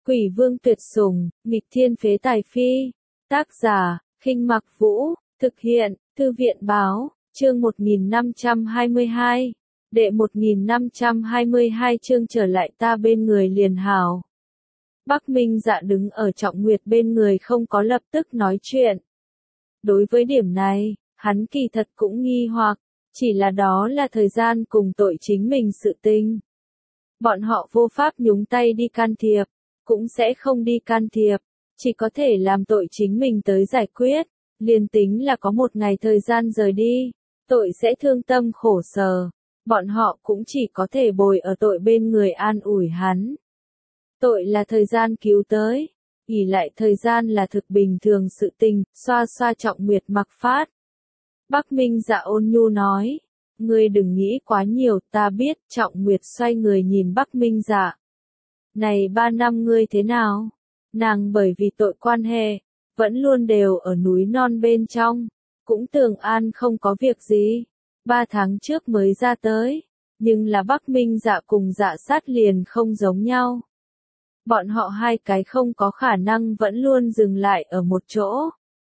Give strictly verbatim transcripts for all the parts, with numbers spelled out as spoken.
Quỷ vương tuyệt sủng, nghịch thiên phế tài phi. Tác giả, Khinh Mặc Vũ, thực hiện, Thư viện báo, chương một nghìn năm trăm hai mươi hai. Đệ một nghìn năm trăm hai mươi hai chương trở lại ta bên người liền hảo. Bắc Minh Dạ đứng ở Trọng Nguyệt bên người không có lập tức nói chuyện. Đối với điểm này, hắn kỳ thật cũng nghi hoặc, chỉ là đó là thời gian cùng tội chính mình sự tình. Bọn họ vô pháp nhúng tay đi can thiệp, cũng sẽ không đi can thiệp, chỉ có thể làm tội chính mình tới giải quyết, liền tính là có một ngày thời gian rời đi, tội sẽ thương tâm khổ sở, bọn họ cũng chỉ có thể bồi ở tội bên người an ủi hắn. Tội là thời gian cứu tới, ỷ lại thời gian là thực bình thường sự tình, xoa xoa Trọng Nguyệt mặc phát. Bắc Minh Dạ ôn nhu nói, ngươi đừng nghĩ quá nhiều, ta biết. Trọng Nguyệt xoay người nhìn Bắc Minh Dạ. Này ba năm ngươi thế nào? Nàng bởi vì tội quan hệ, vẫn luôn đều ở núi non bên trong, cũng tưởng an không có việc gì. Ba tháng trước mới ra tới, nhưng là Bắc Minh Dạ cùng Dạ Sát liền không giống nhau. Bọn họ hai cái không có khả năng vẫn luôn dừng lại ở một chỗ.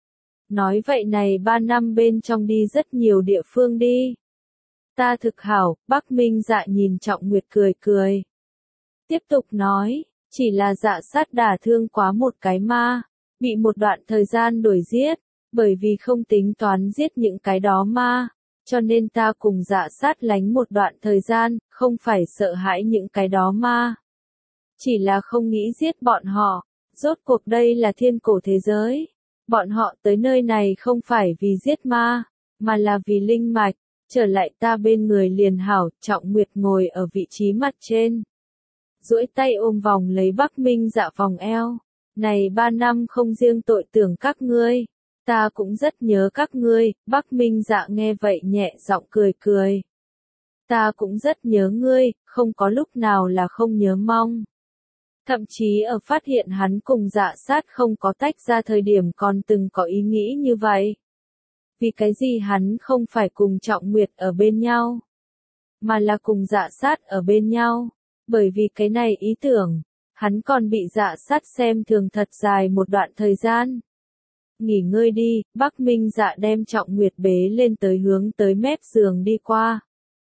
Nói vậy này ba năm bên trong đi rất nhiều địa phương đi. Ta thực hảo, Bắc Minh Dạ nhìn Trọng Nguyệt cười cười. Tiếp tục nói, chỉ là Dạ Sát đả thương quá một cái ma, bị một đoạn thời gian đuổi giết, bởi vì không tính toán giết những cái đó ma, cho nên ta cùng Dạ Sát lánh một đoạn thời gian, không phải sợ hãi những cái đó ma. Chỉ là không nghĩ giết bọn họ, rốt cuộc đây là thiên cổ thế giới. Bọn họ tới nơi này không phải vì giết ma, mà là vì linh mạch, trở lại ta bên người liền hảo. Trọng Nguyệt ngồi ở vị trí mặt trên, duỗi tay ôm vòng lấy Bắc Minh Dạ vòng eo. Này ba năm không riêng tội tưởng các ngươi, ta cũng rất nhớ các ngươi. Bắc Minh Dạ nghe vậy nhẹ giọng cười cười. Ta cũng rất nhớ ngươi, không có lúc nào là không nhớ mong. Thậm chí ở phát hiện hắn cùng Dạ Sát không có tách ra thời điểm còn từng có ý nghĩ như vậy. Vì cái gì hắn không phải cùng Trọng Nguyệt ở bên nhau, mà là cùng Dạ Sát ở bên nhau, bởi vì cái này ý tưởng, hắn còn bị Dạ Sát xem thường thật dài một đoạn thời gian. Nghỉ ngơi đi, Bắc Minh Dạ đem Trọng Nguyệt bế lên tới hướng tới mép giường đi qua.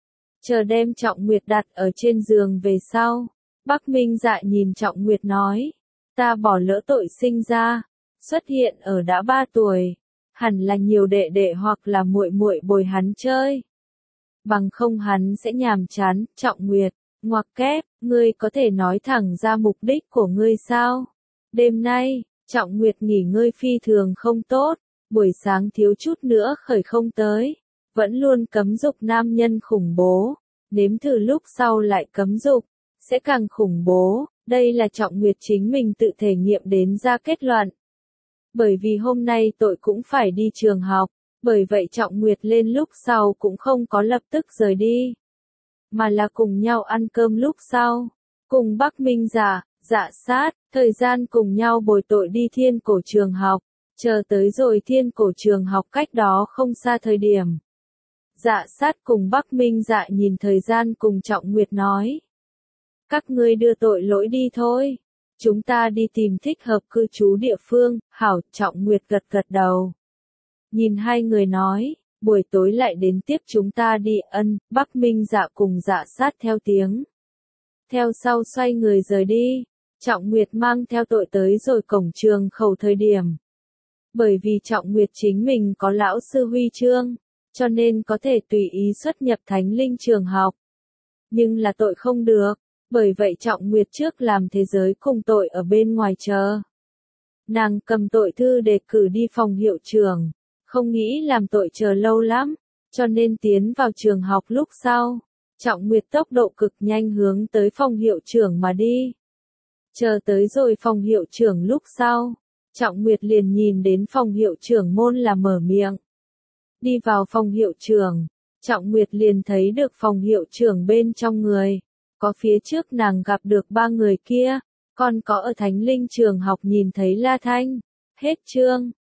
Chờ đem Trọng Nguyệt đặt ở trên giường về sau. Bắc Minh Dạ nhìn Trọng Nguyệt nói, ta bỏ lỡ tội sinh ra, xuất hiện ở đã ba tuổi, hẳn là nhiều đệ đệ hoặc là muội muội bồi hắn chơi. Bằng không hắn sẽ nhàm chán. Trọng Nguyệt, ngoặc kép, ngươi có thể nói thẳng ra mục đích của ngươi sao? Đêm nay, Trọng Nguyệt nghỉ ngơi phi thường không tốt, buổi sáng thiếu chút nữa khởi không tới, vẫn luôn cấm dục nam nhân khủng bố, nếm thử lúc sau lại cấm dục, sẽ càng khủng bố. Đây là Trọng Nguyệt chính mình tự thể nghiệm đến ra kết luận. Bởi vì hôm nay tội cũng phải đi trường học, bởi vậy Trọng Nguyệt lên lúc sau cũng không có lập tức rời đi, mà là cùng nhau ăn cơm lúc sau, cùng Bắc Minh Dạ, Dạ Sát, thời gian cùng nhau bồi tội đi thiên cổ trường học, chờ tới rồi thiên cổ trường học cách đó không xa thời điểm. Dạ Sát cùng Bắc Minh Dạ nhìn thời gian cùng Trọng Nguyệt nói. Các ngươi đưa tội lỗi đi thôi. Chúng ta đi tìm thích hợp cư trú địa phương. Hảo. Trọng Nguyệt gật gật đầu. Nhìn hai người nói, buổi tối lại đến tiếp chúng ta đi. Ân. Bắc Minh Dạ cùng Dạ Sát theo tiếng. Theo sau xoay người rời đi. Trọng Nguyệt mang theo tội tới rồi cổng trường khẩu thời điểm. Bởi vì Trọng Nguyệt chính mình có lão sư huy chương, cho nên có thể tùy ý xuất nhập thánh linh trường học. Nhưng là tội không được. Bởi vậy Trọng Nguyệt trước làm thế giới cùng tội ở bên ngoài chờ. Nàng cầm tội thư đề cử đi phòng hiệu trưởng, không nghĩ làm tội chờ lâu lắm, cho nên tiến vào trường học lúc sau. Trọng Nguyệt tốc độ cực nhanh hướng tới phòng hiệu trưởng mà đi. Chờ tới rồi phòng hiệu trưởng lúc sau, Trọng Nguyệt liền nhìn đến phòng hiệu trưởng môn là mở miệng. Đi vào phòng hiệu trưởng, Trọng Nguyệt liền thấy được phòng hiệu trưởng bên trong người. Có phía trước nàng gặp được ba người kia, còn có ở Thánh Linh trường học nhìn thấy La Thanh. Hết chương.